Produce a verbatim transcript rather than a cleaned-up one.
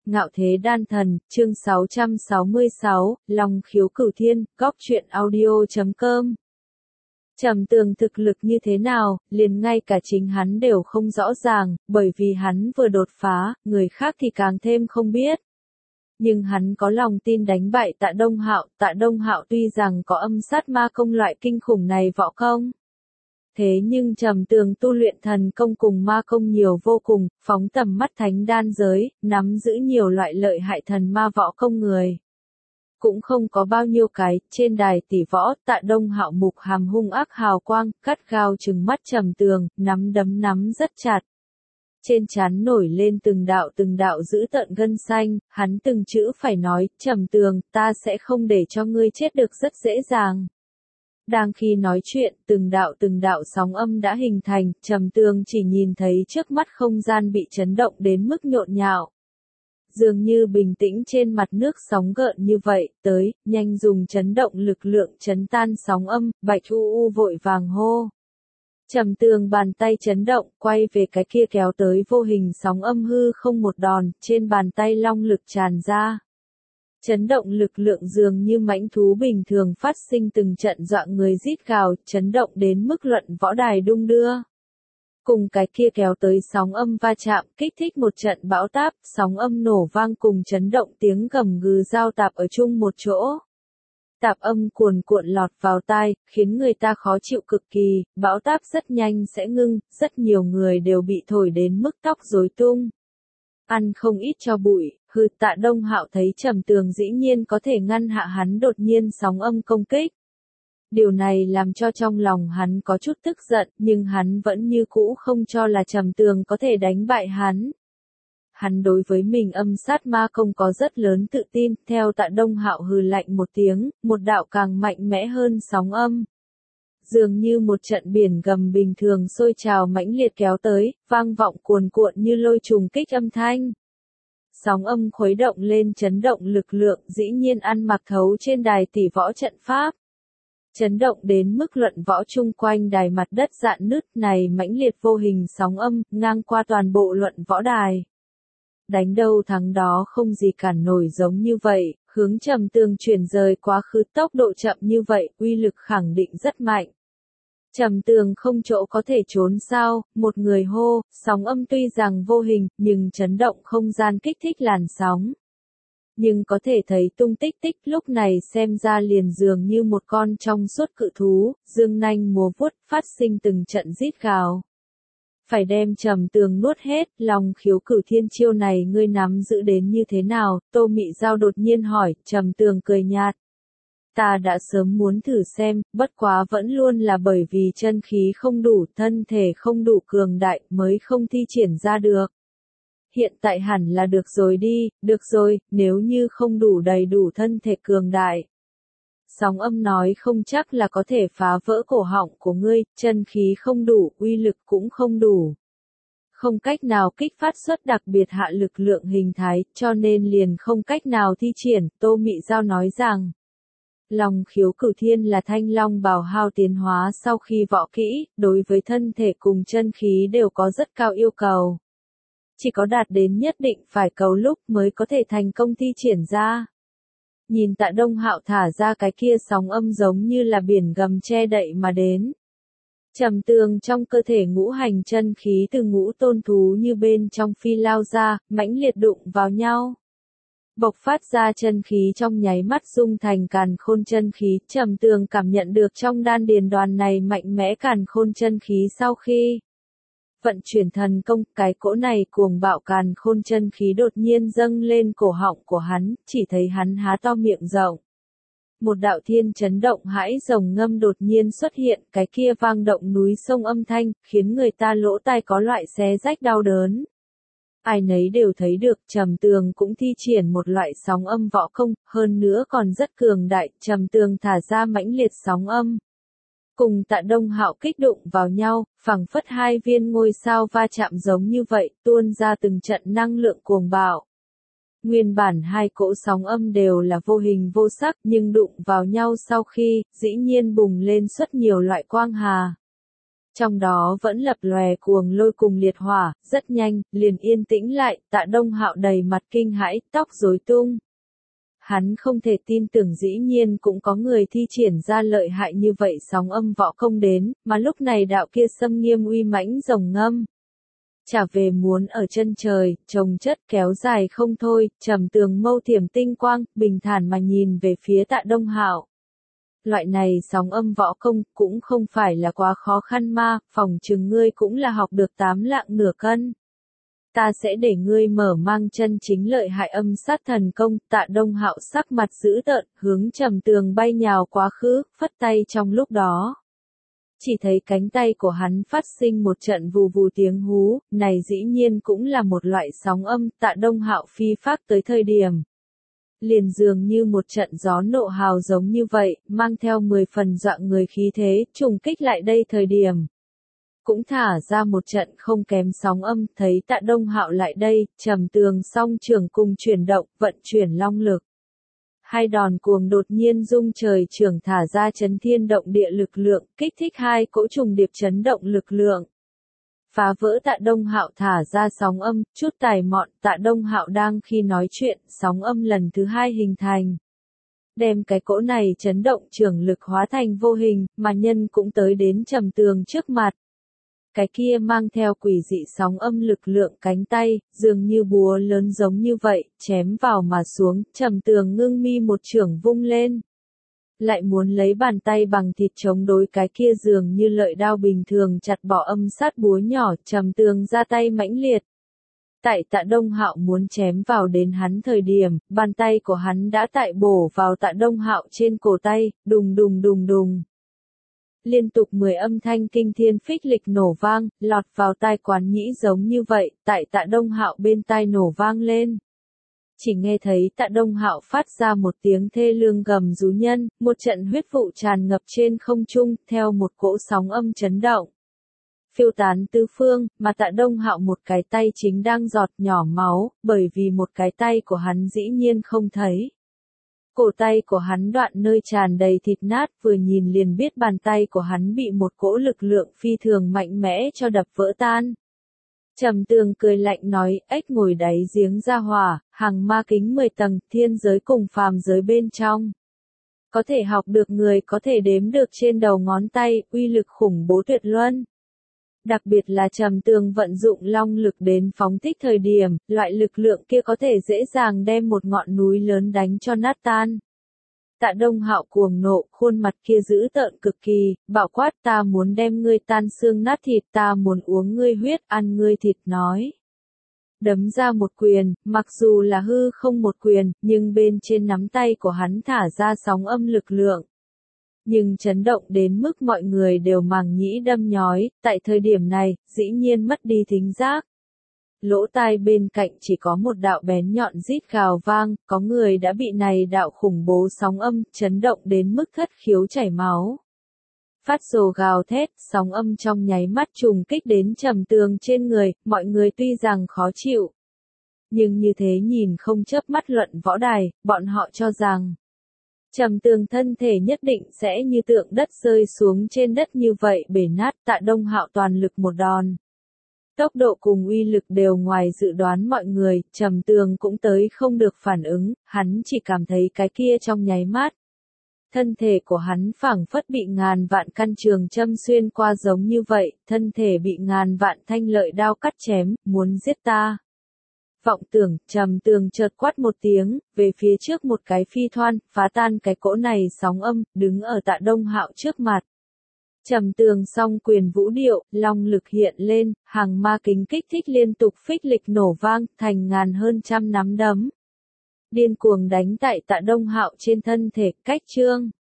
Ngạo Thế Đan Thần, chương sáu trăm sáu mươi sáu, Long Khiếu Cửu Thiên, góc truyện audio chấm com. Trầm Tường thực lực như thế nào, liền ngay cả chính hắn đều không rõ ràng, bởi vì hắn vừa đột phá, người khác thì càng thêm không biết. Nhưng hắn có lòng tin đánh bại Tạ Đông Hạo, Tạ Đông Hạo tuy rằng có âm sát ma công loại kinh khủng này võ công. Thế nhưng Trầm Tường tu luyện thần công cùng ma công nhiều vô cùng, phóng tầm mắt thánh đan giới, nắm giữ nhiều loại lợi hại thần ma võ công người. Cũng không có bao nhiêu cái, trên đài tỷ võ, Tạ Đông Hạo mục hàm hung ác hào quang, cắt gao trừng mắt Trầm Tường, nắm đấm nắm rất chặt. Trên trán nổi lên từng đạo từng đạo dữ tợn gân xanh, hắn từng chữ phải nói, Trầm Tường, ta sẽ không để cho ngươi chết được rất dễ dàng. Đang khi nói chuyện, từng đạo từng đạo sóng âm đã hình thành, Trầm Tường chỉ nhìn thấy trước mắt không gian bị chấn động đến mức nhộn nhạo. Dường như bình tĩnh trên mặt nước sóng gợn như vậy, tới, nhanh dùng chấn động lực lượng chấn tan sóng âm, Bạch U U vội vàng hô. Trầm Tường bàn tay chấn động, quay về cái kia kéo tới vô hình sóng âm hư không một đòn, trên bàn tay long lực tràn ra. Chấn động lực lượng dường như mãnh thú bình thường phát sinh từng trận dọa người rít gào, chấn động đến mức luận võ đài đung đưa. Cùng cái kia kéo tới sóng âm va chạm, kích thích một trận bão táp, sóng âm nổ vang cùng chấn động tiếng gầm gừ giao tạp ở chung một chỗ. Tạp âm cuồn cuộn lọt vào tai, khiến người ta khó chịu cực kỳ, bão táp rất nhanh sẽ ngưng, rất nhiều người đều bị thổi đến mức tóc rối tung. Ăn không ít cho bụi, hừ. Tạ Đông Hạo thấy Trầm Tường dĩ nhiên có thể ngăn hạ hắn đột nhiên sóng âm công kích. Điều này làm cho trong lòng hắn có chút tức giận, nhưng hắn vẫn như cũ không cho là Trầm Tường có thể đánh bại hắn. Hắn đối với mình âm sát ma công có rất lớn tự tin, theo Tạ Đông Hạo hừ lạnh một tiếng, một đạo càng mạnh mẽ hơn sóng âm. Dường như một trận biển gầm bình thường sôi trào mãnh liệt kéo tới, vang vọng cuồn cuộn như lôi trùng kích âm thanh. Sóng âm khuấy động lên chấn động lực lượng dĩ nhiên ăn mặc thấu trên đài tỷ võ trận pháp. Chấn động đến mức luận võ chung quanh đài mặt đất rạn nứt này mãnh liệt vô hình sóng âm ngang qua toàn bộ luận võ đài. Đánh đâu thắng đó không gì cản nổi giống như vậy, hướng Trầm Tường chuyển rời quá khứ tốc độ chậm như vậy, uy lực khẳng định rất mạnh. Trầm Tường không chỗ có thể trốn sao, một người hô, sóng âm tuy rằng vô hình, nhưng chấn động không gian kích thích làn sóng. Nhưng có thể thấy tung tích tích lúc này xem ra liền dường như một con trong suốt cự thú, dương nanh múa vuốt, phát sinh từng trận rít gào. Phải đem Trầm Tường nuốt hết, Long Khiếu Cửu Thiên chiêu này ngươi nắm giữ đến như thế nào, Tô Mị Giao đột nhiên hỏi, Trầm Tường cười nhạt. Ta đã sớm muốn thử xem, bất quá vẫn luôn là bởi vì chân khí không đủ, thân thể không đủ cường đại mới không thi triển ra được. Hiện tại hẳn là được rồi đi, được rồi, nếu như không đủ đầy đủ thân thể cường đại. Sóng âm nói không chắc là có thể phá vỡ cổ họng của ngươi, chân khí không đủ, uy lực cũng không đủ. Không cách nào kích phát xuất đặc biệt hạ lực lượng hình thái, cho nên liền không cách nào thi triển, Tô Mị Giao nói rằng. Long Khiếu Cửu Thiên là thanh long bào hao tiến hóa sau khi võ kỹ, đối với thân thể cùng chân khí đều có rất cao yêu cầu. Chỉ có đạt đến nhất định phải cầu lúc mới có thể thành công thi triển ra. Nhìn Tạ Đông Hạo thả ra cái kia sóng âm giống như là biển gầm che đậy mà đến. Trầm Tường trong cơ thể ngũ hành chân khí từ ngũ tôn thú như bên trong phi lao ra, mãnh liệt đụng vào nhau. Bộc phát ra chân khí trong nháy mắt dung thành càn khôn chân khí, Trầm Tường cảm nhận được trong đan điền đoàn này mạnh mẽ càn khôn chân khí sau khi vận chuyển thần công, cái cỗ này cuồng bạo càn khôn chân khí đột nhiên dâng lên cổ họng của hắn, chỉ thấy hắn há to miệng rộng. Một đạo thiên chấn động hãi rồng ngâm đột nhiên xuất hiện, cái kia vang động núi sông âm thanh, khiến người ta lỗ tai có loại xé rách đau đớn. Ai nấy đều thấy được Trầm Tường cũng thi triển một loại sóng âm võ công, hơn nữa còn rất cường đại, Trầm Tường thả ra mãnh liệt sóng âm. Cùng Tạ Đông Hạo kích đụng vào nhau, phảng phất hai viên ngôi sao va chạm giống như vậy, tuôn ra từng trận năng lượng cuồng bạo. Nguyên bản hai cỗ sóng âm đều là vô hình vô sắc, nhưng đụng vào nhau sau khi, dĩ nhiên bùng lên rất nhiều loại quang hà. Trong đó vẫn lập lòe cuồng lôi cùng liệt hỏa, rất nhanh, liền yên tĩnh lại, Tạ Đông Hạo đầy mặt kinh hãi, tóc rối tung. Hắn không thể tin tưởng dĩ nhiên cũng có người thi triển ra lợi hại như vậy sóng âm võ công đến, mà lúc này đạo kia xâm nghiêm uy mãnh rồng ngâm. Trả về muốn ở chân trời, trồng chất kéo dài không thôi, trầm tường mâu thiểm tinh quang, bình thản mà nhìn về phía Tạ Đông Hạo. Loại này sóng âm võ công cũng không phải là quá khó khăn ma, phòng chừng ngươi cũng là học được tám lạng nửa cân. Ta sẽ để ngươi mở mang chân chính lợi hại âm sát thần công. Tạ Đông Hạo sắc mặt dữ tợn, hướng trầm tường bay nhào quá khứ, phất tay trong lúc đó. Chỉ thấy cánh tay của hắn phát sinh một trận vù vù tiếng hú, này dĩ nhiên cũng là một loại sóng âm. Tạ Đông Hạo phi phác tới thời điểm. Liền dường như một trận gió nộ hào giống như vậy, mang theo mười phần dọa người khí thế, trùng kích lại đây thời điểm. Cũng thả ra một trận không kém sóng âm, thấy Tạ Đông Hạo lại đây, trầm tường song trường cùng chuyển động, vận chuyển long lực. Hai đòn cuồng đột nhiên rung trời trường thả ra chấn thiên động địa lực lượng, kích thích hai cỗ trùng điệp chấn động lực lượng. Phá vỡ Tạ Đông Hạo thả ra sóng âm, chút tài mọn, Tạ Đông Hạo đang khi nói chuyện, sóng âm lần thứ hai hình thành. Đem cái cỗ này chấn động trường lực hóa thành vô hình, mà nhân cũng tới đến trầm tường trước mặt. Cái kia mang theo quỷ dị sóng âm lực lượng cánh tay, dường như búa lớn giống như vậy, chém vào mà xuống, trầm tường ngưng mi một chưởng vung lên. Lại muốn lấy bàn tay bằng thịt chống đối cái kia dường như lợi đao bình thường chặt bỏ âm sát búa nhỏ, trầm tường ra tay mãnh liệt. Tại Tạ Đông Hạo muốn chém vào đến hắn thời điểm, bàn tay của hắn đã tại bổ vào Tạ Đông Hạo trên cổ tay, đùng đùng đùng đùng. Liên tục mười âm thanh kinh thiên phích lịch nổ vang, lọt vào tai Quán Nhĩ giống như vậy, tại Tạ Đông Hạo bên tai nổ vang lên. Chỉ nghe thấy Tạ Đông Hạo phát ra một tiếng thê lương gầm rú nhân, một trận huyết vụ tràn ngập trên không trung, theo một cỗ sóng âm chấn động. Phiêu tán tứ phương, mà Tạ Đông Hạo một cái tay chính đang giọt nhỏ máu, bởi vì một cái tay của hắn dĩ nhiên không thấy. Cổ tay của hắn đoạn nơi tràn đầy thịt nát, vừa nhìn liền biết bàn tay của hắn bị một cỗ lực lượng phi thường mạnh mẽ cho đập vỡ tan. Trầm tường cười lạnh nói, ếch ngồi đáy giếng ra hỏa, hằng ma kính mười tầng, thiên giới cùng phàm giới bên trong. Có thể học được người có thể đếm được trên đầu ngón tay, uy lực khủng bố tuyệt luân. Đặc biệt là trầm tường vận dụng long lực đến phóng thích thời điểm, loại lực lượng kia có thể dễ dàng đem một ngọn núi lớn đánh cho nát tan. Tạ Đông Hạo cuồng nộ, khuôn mặt kia dữ tợn cực kỳ, bảo quát ta muốn đem ngươi tan xương nát thịt, ta muốn uống ngươi huyết, ăn ngươi thịt nói. Đấm ra một quyền, mặc dù là hư không một quyền, nhưng bên trên nắm tay của hắn thả ra sóng âm lực lượng. Nhưng chấn động đến mức mọi người đều màng nhĩ đâm nhói, tại thời điểm này, dĩ nhiên mất đi thính giác. Lỗ tai bên cạnh chỉ có một đạo bén nhọn rít gào vang, có người đã bị này đạo khủng bố sóng âm, chấn động đến mức thất khiếu chảy máu. Phát rồ gào thét, sóng âm trong nháy mắt trùng kích đến trầm tường trên người, mọi người tuy rằng khó chịu. Nhưng như thế nhìn không chớp mắt luận võ đài, bọn họ cho rằng trầm tường thân thể nhất định sẽ như tượng đất rơi xuống trên đất như vậy bể nát. Tạ Đông Hạo toàn lực một đòn. Tốc độ cùng uy lực đều ngoài dự đoán mọi người, trầm tường cũng tới không được phản ứng, hắn chỉ cảm thấy cái kia trong nháy mắt. Thân thể của hắn phảng phất bị ngàn vạn căn trường châm xuyên qua giống như vậy, thân thể bị ngàn vạn thanh lợi đao cắt chém, muốn giết ta. Vọng tưởng, trầm tường chợt quát một tiếng, về phía trước một cái phi thoan, phá tan cái cỗ này sóng âm, đứng ở Tạ Đông Hạo trước mặt. Trầm tường song quyền vũ điệu, long lực hiện lên, hàng ma kính kích thích liên tục phích lịch nổ vang, thành ngàn hơn trăm nắm đấm. Điên cuồng đánh tại Tạ Đông Hạo trên thân thể, cách trương.